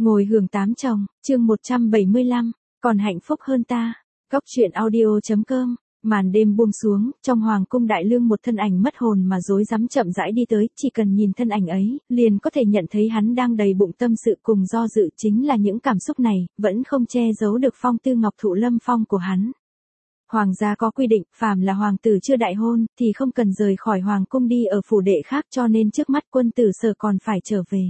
Ngồi hưởng tám chồng, chương 175, còn hạnh phúc hơn ta. Góc truyện audio.com. Màn đêm buông xuống, trong hoàng cung đại lương một thân ảnh mất hồn mà rối rắm chậm rãi đi tới, chỉ cần nhìn thân ảnh ấy, liền có thể nhận thấy hắn đang đầy bụng tâm sự cùng do dự, chính là những cảm xúc này, vẫn không che giấu được phong tư ngọc thụ lâm phong của hắn. Hoàng gia có quy định, phàm là hoàng tử chưa đại hôn, thì không cần rời khỏi hoàng cung đi ở phủ đệ khác, cho nên trước mắt quân tử Sở còn phải trở về.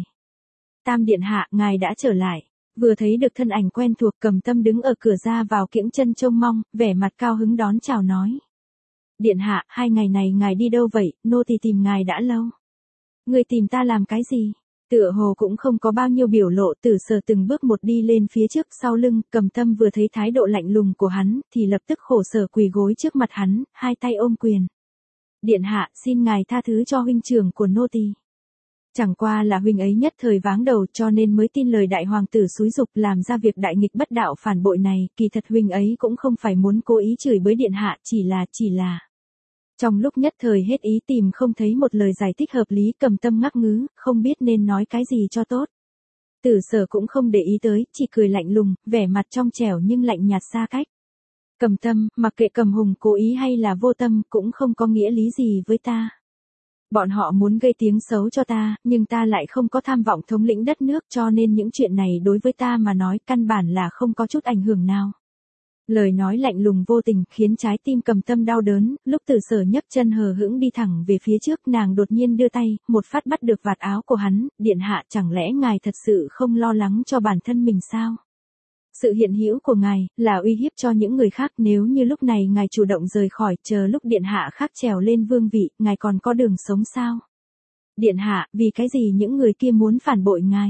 Tam điện hạ, ngài đã trở lại. Vừa thấy được thân ảnh quen thuộc, Cầm Tâm đứng ở cửa ra vào kiễng chân trông mong, vẻ mặt cao hứng đón chào nói. Điện hạ, 2 ngày này ngài đi đâu vậy, nô tỳ tìm ngài đã lâu. Người tìm ta làm cái gì? Tựa hồ cũng không có bao nhiêu biểu lộ, Tử Sở từng bước một đi lên phía trước, sau lưng, Cầm Tâm vừa thấy thái độ lạnh lùng của hắn, thì lập tức khổ sở quỳ gối trước mặt hắn, hai tay ôm quyền. Điện hạ, xin ngài tha thứ cho huynh trưởng của nô tỳ. Chẳng qua là huynh ấy nhất thời váng đầu, cho nên mới tin lời đại hoàng tử xúi giục làm ra việc đại nghịch bất đạo phản bội này, kỳ thật huynh ấy cũng không phải muốn cố ý chửi bới điện hạ, chỉ là. Trong lúc nhất thời hết ý tìm không thấy một lời giải thích hợp lý, Cầm Tâm ngắc ngứ, không biết nên nói cái gì cho tốt. Tử Sở cũng không để ý tới, chỉ cười lạnh lùng, vẻ mặt trong trẻo nhưng lạnh nhạt xa cách. Cầm Tâm, mặc kệ Cầm Hùng cố ý hay là vô tâm, cũng không có nghĩa lý gì với ta. Bọn họ muốn gây tiếng xấu cho ta, nhưng ta lại không có tham vọng thống lĩnh đất nước, cho nên những chuyện này đối với ta mà nói căn bản là không có chút ảnh hưởng nào. Lời nói lạnh lùng vô tình khiến trái tim Cầm Tâm đau đớn, lúc Tử Sở nhấc chân hờ hững đi thẳng về phía trước, nàng đột nhiên đưa tay, một phát bắt được vạt áo của hắn, điện hạ, chẳng lẽ ngài thật sự không lo lắng cho bản thân mình sao? Sự hiện hữu của ngài là uy hiếp cho những người khác, nếu như lúc này ngài chủ động rời khỏi, chờ lúc điện hạ khác trèo lên vương vị, ngài còn có đường sống sao? Điện hạ, vì cái gì những người kia muốn phản bội ngài?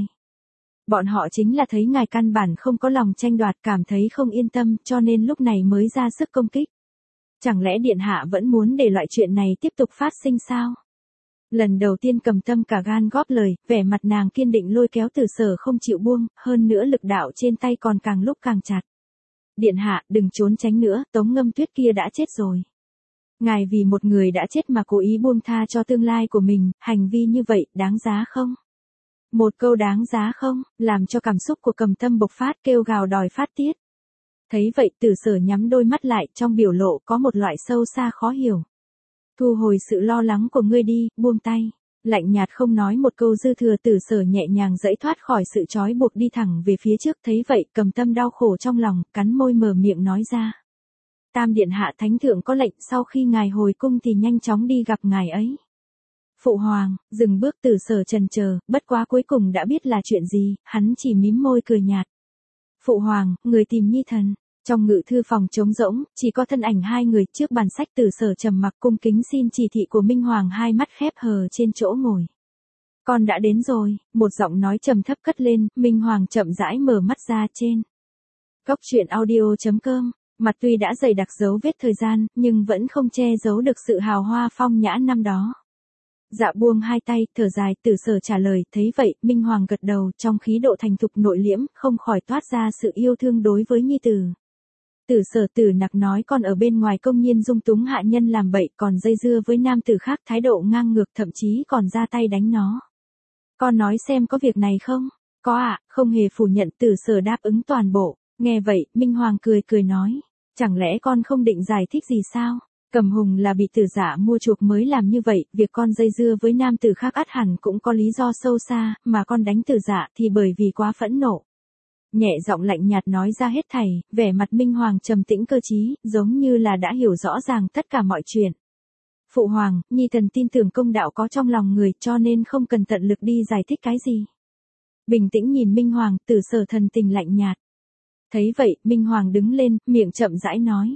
Bọn họ chính là thấy ngài căn bản không có lòng tranh đoạt, cảm thấy không yên tâm, cho nên lúc này mới ra sức công kích. Chẳng lẽ điện hạ vẫn muốn để loại chuyện này tiếp tục phát sinh sao? Lần đầu tiên Cầm Tâm cả gan góp lời, vẻ mặt nàng kiên định lôi kéo Tử Sở không chịu buông, hơn nữa lực đạo trên tay còn càng lúc càng chặt. Điện hạ, đừng trốn tránh nữa, Tống Ngâm Tuyết kia đã chết rồi. Ngài vì một người đã chết mà cố ý buông tha cho tương lai của mình, hành vi như vậy, đáng giá không? Một câu đáng giá không, làm cho cảm xúc của Cầm Tâm bộc phát, kêu gào đòi phát tiết. Thấy vậy, Tử Sở nhắm đôi mắt lại, trong biểu lộ có một loại sâu xa khó hiểu. Thu hồi sự lo lắng của ngươi đi, buông tay. Lạnh nhạt không nói một câu dư thừa, Tử Sở nhẹ nhàng giãy thoát khỏi sự trói buộc đi thẳng về phía trước, thấy vậy, Cầm Tâm đau khổ trong lòng, cắn môi mở miệng nói ra. Tam điện hạ, thánh thượng có lệnh, sau khi ngài hồi cung thì nhanh chóng đi gặp ngài ấy. Phụ hoàng, dừng bước, Tử Sở chần chờ, bất quá cuối cùng đã biết là chuyện gì, hắn chỉ mím môi cười nhạt. Phụ hoàng, người tìm nhi thần. Trong ngự thư phòng trống rỗng, chỉ có thân ảnh hai người, trước bàn sách Tử Sở trầm mặc cung kính xin chỉ thị của Minh Hoàng, hai mắt khép hờ trên chỗ ngồi. Con đã đến rồi, một giọng nói trầm thấp cất lên, Minh Hoàng chậm rãi mở mắt ra trên. Góc truyện audio.com, mặt tuy đã dày đặc dấu vết thời gian, nhưng vẫn không che giấu được sự hào hoa phong nhã năm đó. Dạ buông hai tay, thở dài, Tử Sở trả lời, thấy vậy, Minh Hoàng gật đầu, trong khí độ thành thục nội liễm, không khỏi toát ra sự yêu thương đối với nhi tử. Tử Sở Tử Nặc nói con ở bên ngoài công nhiên dung túng hạ nhân làm bậy, còn dây dưa với nam tử khác, thái độ ngang ngược, thậm chí còn ra tay đánh nó. Con nói xem có việc này không? Có ạ, không hề phủ nhận, Tử Sở đáp ứng toàn bộ. Nghe vậy, Minh Hoàng cười nói. Chẳng lẽ con không định giải thích gì sao? Cầm Hùng là bị Tử Dạ mua chuộc mới làm như vậy, việc con dây dưa với nam tử khác ắt hẳn cũng có lý do sâu xa, mà con đánh Tử Dạ thì bởi vì quá phẫn nộ. Nhẹ giọng lạnh nhạt nói ra hết thảy, vẻ mặt Minh Hoàng trầm tĩnh cơ trí, giống như là đã hiểu rõ ràng tất cả mọi chuyện. Phụ hoàng, nhi thần tin tưởng công đạo có trong lòng người, cho nên không cần tận lực đi giải thích cái gì. Bình tĩnh nhìn Minh Hoàng, Tử Sở thần tình lạnh nhạt. Thấy vậy, Minh Hoàng đứng lên, miệng chậm rãi nói.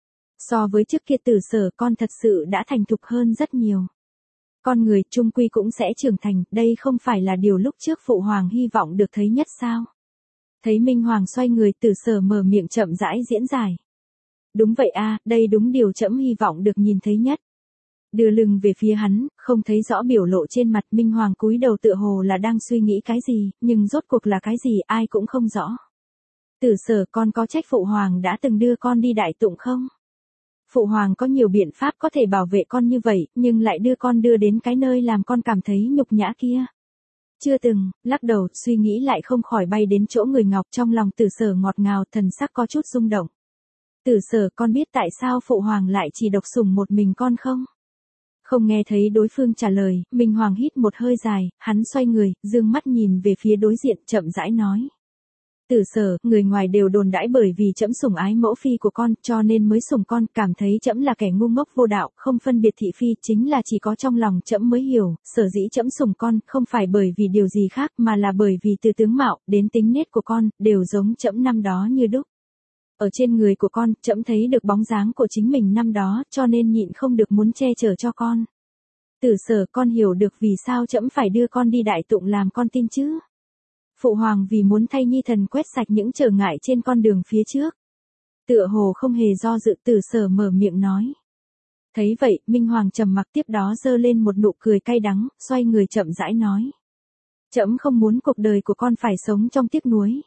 So với trước kia Tử Sở, con thật sự đã thành thục hơn rất nhiều. Con người chung quy cũng sẽ trưởng thành, đây không phải là điều lúc trước phụ hoàng hy vọng được thấy nhất sao? Thấy Minh Hoàng xoay người, Tử Sở mở miệng chậm rãi diễn giải. Đúng vậy a, đây đúng điều trẫm hy vọng được nhìn thấy nhất. Đưa lưng về phía hắn, không thấy rõ biểu lộ trên mặt, Minh Hoàng cúi đầu tựa hồ là đang suy nghĩ cái gì, nhưng rốt cuộc là cái gì ai cũng không rõ. Tử Sở, con có trách phụ hoàng đã từng đưa con đi đại tụng không? Phụ hoàng có nhiều biện pháp có thể bảo vệ con như vậy, nhưng lại đưa con đến cái nơi làm con cảm thấy nhục nhã kia. Chưa từng, lắc đầu, suy nghĩ lại không khỏi bay đến chỗ người Ngọc, trong lòng Tử Sở ngọt ngào, thần sắc có chút rung động. Tử Sở, con biết tại sao phụ hoàng lại chỉ độc sủng một mình con không? Không nghe thấy đối phương trả lời, Minh Hoàng hít một hơi dài, hắn xoay người, dương mắt nhìn về phía đối diện, chậm rãi nói. Tử Sở, người ngoài đều đồn đãi bởi vì trẫm sủng ái mẫu phi của con, cho nên mới sủng con, cảm thấy trẫm là kẻ ngu ngốc vô đạo, không phân biệt thị phi, chính là chỉ có trong lòng trẫm mới hiểu, sở dĩ trẫm sủng con, không phải bởi vì điều gì khác, mà là bởi vì từ tướng mạo đến tính nết của con, đều giống trẫm năm đó như đúc. Ở trên người của con, trẫm thấy được bóng dáng của chính mình năm đó, cho nên nhịn không được muốn che chở cho con. Tử Sở, con hiểu được vì sao trẫm phải đưa con đi đại tụng làm con tin chứ? Phụ hoàng vì muốn thay nhi thần quét sạch những trở ngại trên con đường phía trước. Tựa hồ không hề do dự, Tử Sở mở miệng nói. Thấy vậy, Minh Hoàng trầm mặc, tiếp đó giơ lên một nụ cười cay đắng, xoay người chậm rãi nói. Trẫm không muốn cuộc đời của con phải sống trong tiếc nuối.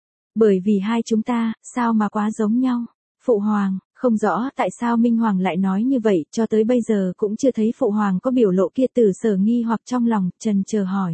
Bởi vì hai chúng ta, sao mà quá giống nhau. Phụ hoàng, không rõ tại sao Minh Hoàng lại nói như vậy, cho tới bây giờ cũng chưa thấy phụ hoàng có biểu lộ kia. Tử Sở nghi hoặc trong lòng, trần chờ hỏi.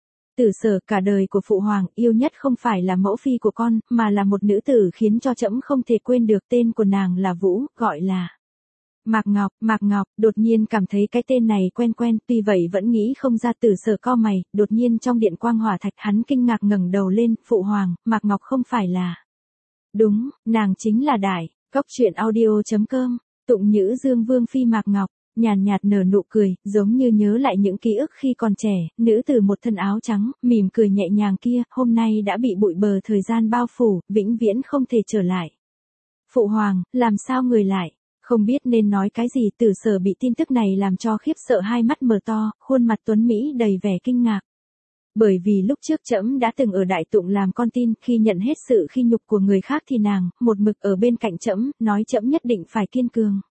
Tử Sở, cả đời của phụ hoàng yêu nhất không phải là mẫu phi của con, mà là một nữ tử khiến cho trẫm không thể quên được, tên của nàng là Vũ, gọi là Mạc Ngọc. Mạc Ngọc, đột nhiên cảm thấy cái tên này quen quen, tuy vậy vẫn nghĩ không ra. Tử Sở cau mày, đột nhiên trong điện quang hỏa thạch hắn kinh ngạc ngẩng đầu lên, phụ hoàng, Mạc Ngọc không phải là. Đúng, nàng chính là Đại, Cóc Truyện Audio.com, Tụng Nhữ Dương Vương phi Mạc Ngọc. Nhàn nhạt nở nụ cười, giống như nhớ lại những ký ức khi còn trẻ, nữ tử một thân áo trắng, mỉm cười nhẹ nhàng kia, hôm nay đã bị bụi bờ thời gian bao phủ, vĩnh viễn không thể trở lại. Phụ hoàng, làm sao người lại? Không biết nên nói cái gì. Tử Sở bị tin tức này làm cho khiếp sợ, hai mắt mở to, khuôn mặt tuấn mỹ đầy vẻ kinh ngạc. Bởi vì lúc trước trẫm đã từng ở đại tụng làm con tin, khi nhận hết sự khi nhục của người khác thì nàng, một mực ở bên cạnh trẫm, nói trẫm nhất định phải kiên cường.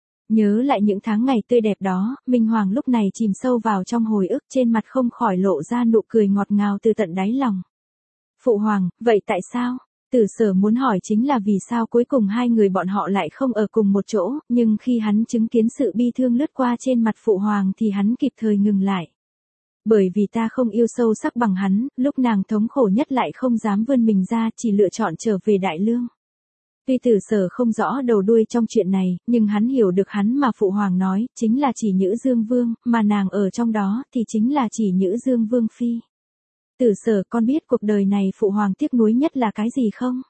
Nhớ lại những tháng ngày tươi đẹp đó, Minh Hoàng lúc này chìm sâu vào trong hồi ức, trên mặt không khỏi lộ ra nụ cười ngọt ngào từ tận đáy lòng. Phụ hoàng, vậy tại sao? Tử Sở muốn hỏi chính là vì sao cuối cùng hai người bọn họ lại không ở cùng một chỗ, nhưng khi hắn chứng kiến sự bi thương lướt qua trên mặt phụ hoàng thì hắn kịp thời ngừng lại. Bởi vì ta không yêu sâu sắc bằng hắn, lúc nàng thống khổ nhất lại không dám vươn mình ra, chỉ lựa chọn trở về Đại Lương. Tuy Tử Sở không rõ đầu đuôi trong chuyện này, nhưng hắn hiểu được hắn mà phụ hoàng nói, chính là chỉ Nhữ Dương Vương, mà nàng ở trong đó, thì chính là chỉ Nhữ Dương Vương phi. Tử Sở, con biết cuộc đời này phụ hoàng tiếc nuối nhất là cái gì không?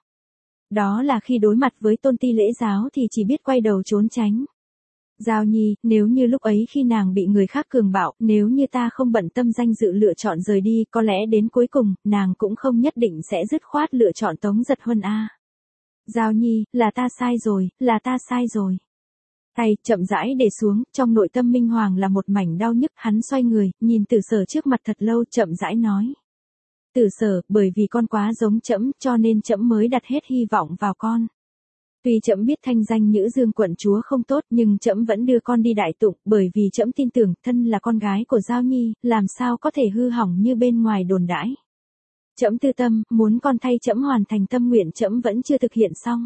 Đó là khi đối mặt với tôn ti lễ giáo thì chỉ biết quay đầu trốn tránh. Giao Nhi, nếu như lúc ấy khi nàng bị người khác cường bạo, nếu như ta không bận tâm danh dự lựa chọn rời đi, có lẽ đến cuối cùng, nàng cũng không nhất định sẽ dứt khoát lựa chọn Tống Giật Huân a. Giao Nhi, là ta sai rồi, là ta sai rồi. Tay chậm rãi để xuống, trong nội tâm Minh Hoàng là một mảnh đau nhức, hắn xoay người, nhìn Tử Sở trước mặt thật lâu, chậm rãi nói. Tử Sở, bởi vì con quá giống trẫm, cho nên trẫm mới đặt hết hy vọng vào con. Tuy trẫm biết thanh danh Nhữ Dương quận chúa không tốt, nhưng trẫm vẫn đưa con đi đại tụng, bởi vì trẫm tin tưởng, thân là con gái của Giao Nhi, làm sao có thể hư hỏng như bên ngoài đồn đãi. Trẫm tư tâm, muốn con thay trẫm hoàn thành tâm nguyện trẫm vẫn chưa thực hiện xong.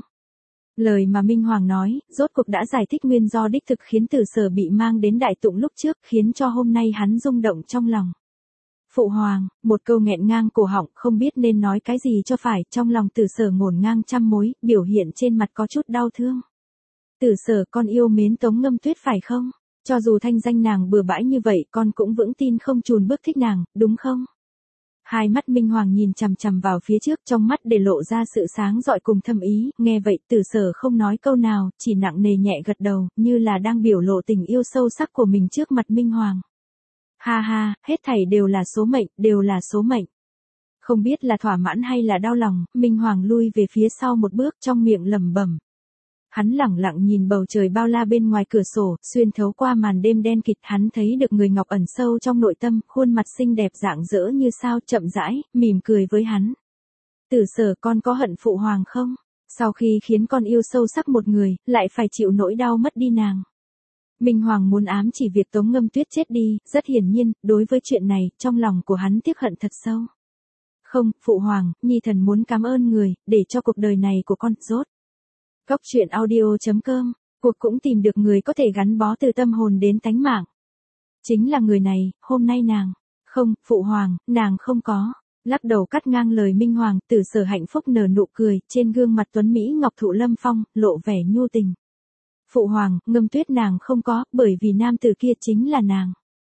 Lời mà Minh Hoàng nói, rốt cuộc đã giải thích nguyên do đích thực khiến Tử Sở bị mang đến đại tụng lúc trước, khiến cho hôm nay hắn rung động trong lòng. Phụ hoàng, một câu nghẹn ngang cổ họng, không biết nên nói cái gì cho phải, trong lòng Tử Sở ngổn ngang trăm mối, biểu hiện trên mặt có chút đau thương. Tử Sở, con yêu mến Tống Ngâm Tuyết phải không? Cho dù thanh danh nàng bừa bãi như vậy, con cũng vững tin không chùn bước thích nàng, đúng không? Hai mắt Minh Hoàng nhìn chằm chằm vào phía trước, trong mắt để lộ ra sự sáng rọi cùng thâm ý, nghe vậy Tử Sở không nói câu nào, chỉ nặng nề nhẹ gật đầu, như là đang biểu lộ tình yêu sâu sắc của mình trước mặt Minh Hoàng. Ha ha, hết thảy đều là số mệnh, đều là số mệnh. Không biết là thỏa mãn hay là đau lòng, Minh Hoàng lui về phía sau một bước, trong miệng lẩm bẩm. Hắn lẳng lặng nhìn bầu trời bao la bên ngoài cửa sổ, xuyên thấu qua màn đêm đen kịt, hắn thấy được người Ngọc ẩn sâu trong nội tâm, khuôn mặt xinh đẹp rạng rỡ như sao, chậm rãi, mỉm cười với hắn. Tử Sở, con có hận phụ hoàng không? Sau khi khiến con yêu sâu sắc một người, lại phải chịu nỗi đau mất đi nàng. Minh Hoàng muốn ám chỉ việc Tống Ngâm Tuyết chết đi, rất hiển nhiên, đối với chuyện này, trong lòng của hắn tiếc hận thật sâu. Không, phụ hoàng, nhi thần muốn cảm ơn người, để cho cuộc đời này của con rốt. Cóc Truyện Audio.com, cuộc cũng tìm được người có thể gắn bó từ tâm hồn đến tánh mạng. Chính là người này, hôm nay nàng Không, phụ hoàng, nàng không có. Lắc đầu cắt ngang lời Minh Hoàng, Tử Sở hạnh phúc nở nụ cười, trên gương mặt tuấn Mỹ ngọc thụ lâm phong, lộ vẻ nhu tình. Phụ hoàng, Ngâm Tuyết nàng không có, bởi vì nam tử kia chính là nàng.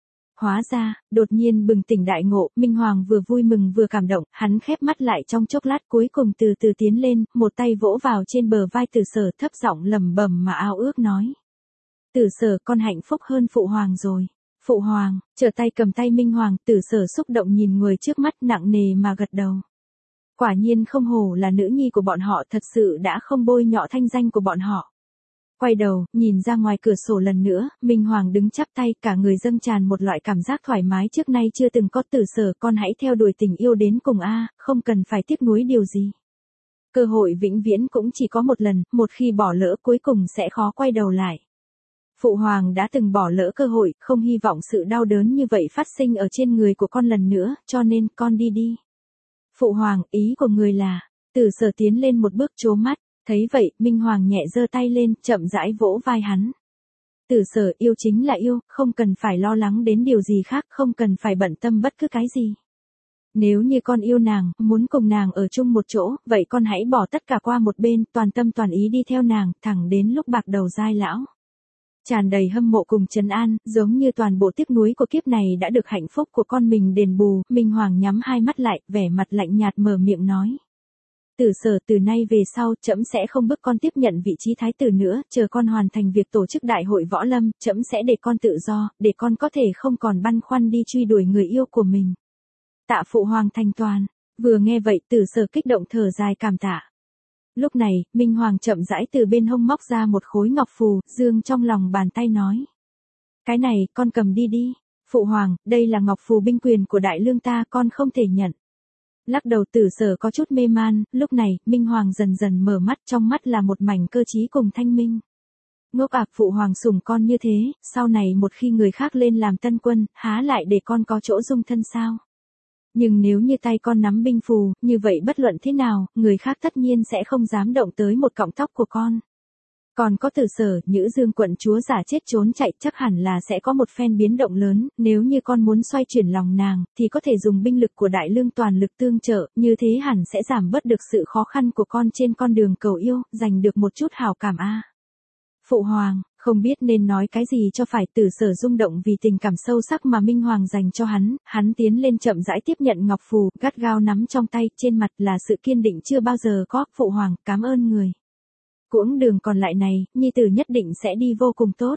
Hóa ra, đột nhiên bừng tỉnh đại ngộ, Minh Hoàng vừa vui mừng vừa cảm động, hắn khép mắt lại trong chốc lát cuối cùng từ từ tiến lên, một tay vỗ vào trên bờ vai Tử Sở thấp giọng lẩm bẩm mà ao ước nói. Tử Sở con hạnh phúc hơn phụ hoàng rồi. Phụ hoàng, trở tay cầm tay Minh Hoàng, Tử Sở xúc động nhìn người trước mắt nặng nề mà gật đầu. Quả nhiên không hổ là nữ nhi của bọn họ, thật sự đã không bôi nhọ thanh danh của bọn họ. Quay đầu, nhìn ra ngoài cửa sổ lần nữa, Minh Hoàng đứng chắp tay, cả người dâng tràn một loại cảm giác thoải mái trước nay chưa từng có. Tử Sở con hãy theo đuổi tình yêu đến cùng a, không cần phải tiếc nuối điều gì. Cơ hội vĩnh viễn cũng chỉ có một lần, một khi bỏ lỡ cuối cùng sẽ khó quay đầu lại. Phụ hoàng đã từng bỏ lỡ cơ hội, không hy vọng sự đau đớn như vậy phát sinh ở trên người của con lần nữa, cho nên con đi đi. Phụ hoàng, ý của người là, Tử Sở tiến lên một bước trố mắt, thấy vậy, Minh Hoàng nhẹ giơ tay lên, chậm rãi vỗ vai hắn. Tử Sở yêu chính là yêu, không cần phải lo lắng đến điều gì khác, không cần phải bận tâm bất cứ cái gì. Nếu như con yêu nàng, muốn cùng nàng ở chung một chỗ, vậy con hãy bỏ tất cả qua một bên, toàn tâm toàn ý đi theo nàng, thẳng đến lúc bạc đầu giai lão. Tràn đầy hâm mộ cùng trấn an, giống như toàn bộ tiếc nuối của kiếp này đã được hạnh phúc của con mình đền bù. Minh Hoàng nhắm hai mắt lại, vẻ mặt lạnh nhạt mở miệng nói. Tử Sở, từ nay về sau, trẫm sẽ không bức con tiếp nhận vị trí thái tử nữa, chờ con hoàn thành việc tổ chức đại hội võ lâm, trẫm sẽ để con tự do, để con có thể không còn băn khoăn đi truy đuổi người yêu của mình. Tạ phụ hoàng thành toàn. Vừa nghe vậy, Tử Sở kích động thở dài cảm tạ. Lúc này, Minh Hoàng chậm rãi từ bên hông móc ra một khối ngọc phù, dương trong lòng bàn tay nói. Cái này, con cầm đi đi. Phụ hoàng, đây là ngọc phù binh quyền của đại lương ta, con không thể nhận. Lắc đầu. Tử Sở có chút mê man, lúc này, Minh Hoàng dần dần mở mắt, trong mắt là một mảnh cơ trí cùng thanh minh. Ngốc ạc, phụ hoàng sủng con như thế, sau này một khi người khác lên làm tân quân, há lại để con có chỗ dung thân sao? Nhưng nếu như tay con nắm binh phù, như vậy bất luận thế nào, người khác tất nhiên sẽ không dám động tới một cọng tóc của con. Còn có Tử Sở, Nhữ Dương quận chúa giả chết trốn chạy, chắc hẳn là sẽ có một phen biến động lớn, nếu như con muốn xoay chuyển lòng nàng, thì có thể dùng binh lực của đại lương toàn lực tương trợ, như thế hẳn sẽ giảm bớt được sự khó khăn của con trên con đường cầu yêu, giành được một chút hảo cảm a. Phụ hoàng, không biết nên nói cái gì cho phải. Tử Sở rung động vì tình cảm sâu sắc mà Minh Hoàng dành cho hắn tiến lên chậm rãi tiếp nhận ngọc phù, gắt gao nắm trong tay, trên mặt là sự kiên định chưa bao giờ có. Phụ hoàng, cảm ơn người. Quãng đường còn lại này, nhi tử nhất định sẽ đi vô cùng tốt.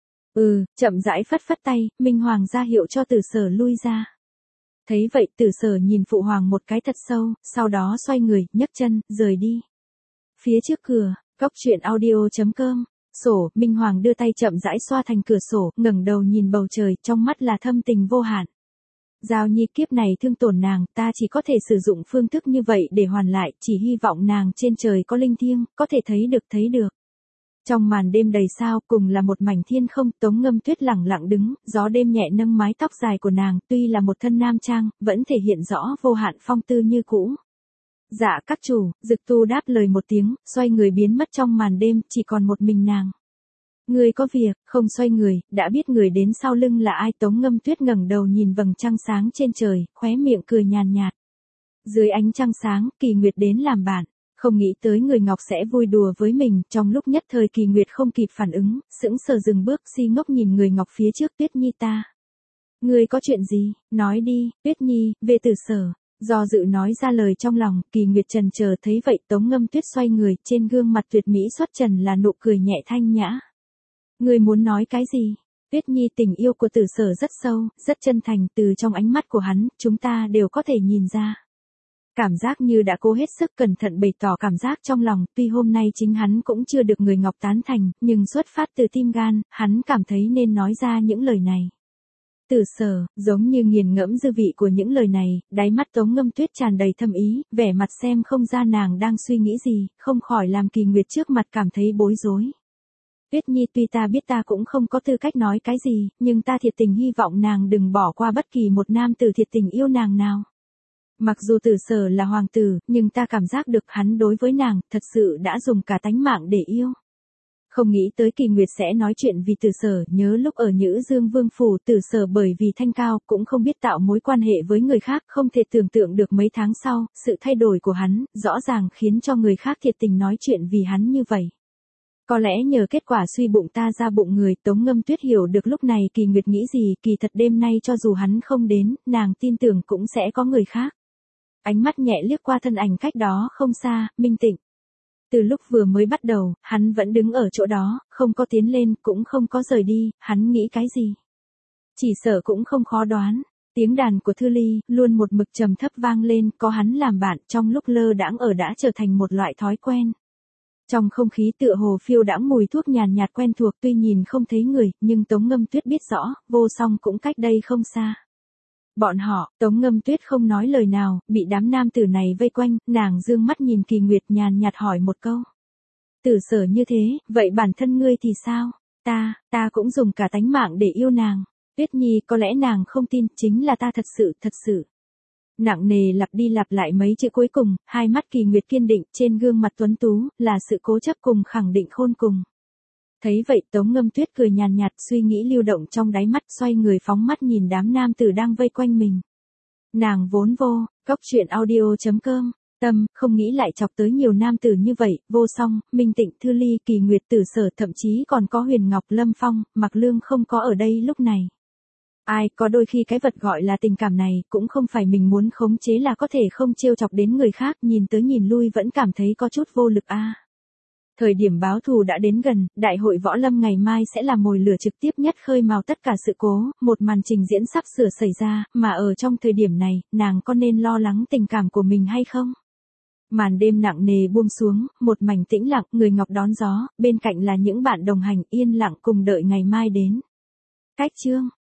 Chậm rãi phất phất tay, Minh Hoàng ra hiệu cho Tử Sở lui ra. Thấy vậy, Tử Sở nhìn phụ hoàng một cái thật sâu, sau đó xoay người, nhấc chân, rời đi. Phía trước cửa, goctruyện.audio.com. Sổ, Minh Hoàng đưa tay chậm rãi xoa thành cửa sổ, ngẩng đầu nhìn bầu trời, trong mắt là thâm tình vô hạn. Giao Nhi, kiếp này thương tổn nàng, ta chỉ có thể sử dụng phương thức như vậy để hoàn lại, chỉ hy vọng nàng trên trời có linh thiêng, có thể thấy được. Trong màn đêm đầy sao, cùng là một mảnh thiên không, Tống Ngâm Tuyết lẳng lặng đứng, gió đêm nhẹ nâng mái tóc dài của nàng, tuy là một thân nam trang, vẫn thể hiện rõ vô hạn phong tư như cũ. Dạ các chủ, Dực Tu đáp lời một tiếng, xoay người biến mất trong màn đêm, chỉ còn một mình nàng. Người có việc, không xoay người, đã biết người đến sau lưng là ai. Tống Ngâm Tuyết ngẩng đầu nhìn vầng trăng sáng trên trời, khóe miệng cười nhàn nhạt. Dưới ánh trăng sáng, Kỳ Nguyệt đến làm bạn, không nghĩ tới người ngọc sẽ vui đùa với mình. Trong lúc nhất thời Kỳ Nguyệt không kịp phản ứng, sững sờ dừng bước, si ngốc nhìn người ngọc phía trước. Tuyết Nhi ta. Người có chuyện gì, nói đi. Tuyết Nhi, về Tử Sở. Do dự nói ra lời trong lòng, Kỳ Nguyệt chần chờ. Thấy vậy, Tống Ngâm Tuyết xoay người, trên gương mặt tuyệt mỹ xuất trần là nụ cười nhẹ thanh nhã. Người muốn nói cái gì? Tuyết Nhi, tình yêu của Tử Sở rất sâu, rất chân thành, từ trong ánh mắt của hắn, chúng ta đều có thể nhìn ra. Cảm giác như đã cố hết sức cẩn thận bày tỏ cảm giác trong lòng, tuy hôm nay chính hắn cũng chưa được người ngọc tán thành, nhưng xuất phát từ tim gan, hắn cảm thấy nên nói ra những lời này. Tử Sở, giống như nghiền ngẫm dư vị của những lời này, đáy mắt Tống Ngâm Tuyết tràn đầy thâm ý, vẻ mặt xem không ra nàng đang suy nghĩ gì, không khỏi làm Kỳ Nguyệt trước mặt cảm thấy bối rối. Tuyết Nhi, tuy ta biết ta cũng không có tư cách nói cái gì, nhưng ta thiệt tình hy vọng nàng đừng bỏ qua bất kỳ một nam tử thiệt tình yêu nàng nào. Mặc dù Tử Sở là hoàng tử, nhưng ta cảm giác được hắn đối với nàng, thật sự đã dùng cả tánh mạng để yêu. Không nghĩ tới Kỳ Nguyệt sẽ nói chuyện vì Từ Sở, nhớ lúc ở Nhữ Dương Vương phủ Từ Sở bởi vì thanh cao cũng không biết tạo mối quan hệ với người khác, không thể tưởng tượng được mấy tháng sau, sự thay đổi của hắn, rõ ràng khiến cho người khác thiệt tình nói chuyện vì hắn như vậy. Có lẽ nhờ kết quả suy bụng ta ra bụng người, Tống Ngâm Tuyết hiểu được lúc này Kỳ Nguyệt nghĩ gì, kỳ thật đêm nay cho dù hắn không đến, nàng tin tưởng cũng sẽ có người khác. Ánh mắt nhẹ liếc qua thân ảnh cách đó không xa, Minh Tịnh. Từ lúc vừa mới bắt đầu, hắn vẫn đứng ở chỗ đó, không có tiến lên, cũng không có rời đi, hắn nghĩ cái gì? Chỉ sợ cũng không khó đoán. Tiếng đàn của Thư Ly, luôn một mực trầm thấp vang lên, có hắn làm bạn, trong lúc lơ đãng ở đã trở thành một loại thói quen. Trong không khí tựa hồ phiêu đãng mùi thuốc nhàn nhạt quen thuộc, tuy nhìn không thấy người, nhưng Tống Ngâm Tuyết biết rõ, Vô Song cũng cách đây không xa. Bọn họ, Tống Ngâm Tuyết không nói lời nào, bị đám nam tử này vây quanh, nàng dương mắt nhìn Kỳ Nguyệt nhàn nhạt hỏi một câu. Từ Sở như thế, vậy bản thân ngươi thì sao? Ta cũng dùng cả tánh mạng để yêu nàng. Tuyết Nhi, có lẽ nàng không tin, chính là ta thật sự. Nặng nề lặp đi lặp lại mấy chữ cuối cùng, hai mắt Kỳ Nguyệt kiên định, trên gương mặt tuấn tú, là sự cố chấp cùng khẳng định khôn cùng. Thấy vậy Tống Ngâm Tuyết cười nhàn nhạt, suy nghĩ lưu động trong đáy mắt, xoay người phóng mắt nhìn đám nam tử đang vây quanh mình. Nàng vốn vô, coctruyện.audio.com, tâm, không nghĩ lại chọc tới nhiều nam tử như vậy, Vô Song, Minh Tịnh, Thư Ly, Kỳ Nguyệt, Từ Sở, thậm chí còn có Huyền Ngọc, Lâm Phong, Mạc Lương không có ở đây lúc này. Ai, có đôi khi cái vật gọi là tình cảm này, cũng không phải mình muốn khống chế là có thể không trêu chọc đến người khác, nhìn tới nhìn lui vẫn cảm thấy có chút vô lực a. Thời điểm báo thù đã đến gần, đại hội võ lâm ngày mai sẽ là mồi lửa trực tiếp nhất khơi mào tất cả sự cố, một màn trình diễn sắp sửa xảy ra, mà ở trong thời điểm này, nàng có nên lo lắng tình cảm của mình hay không? Màn đêm nặng nề buông xuống, một mảnh tĩnh lặng, người ngọc đón gió, bên cạnh là những bạn đồng hành yên lặng cùng đợi ngày mai đến. Cách chương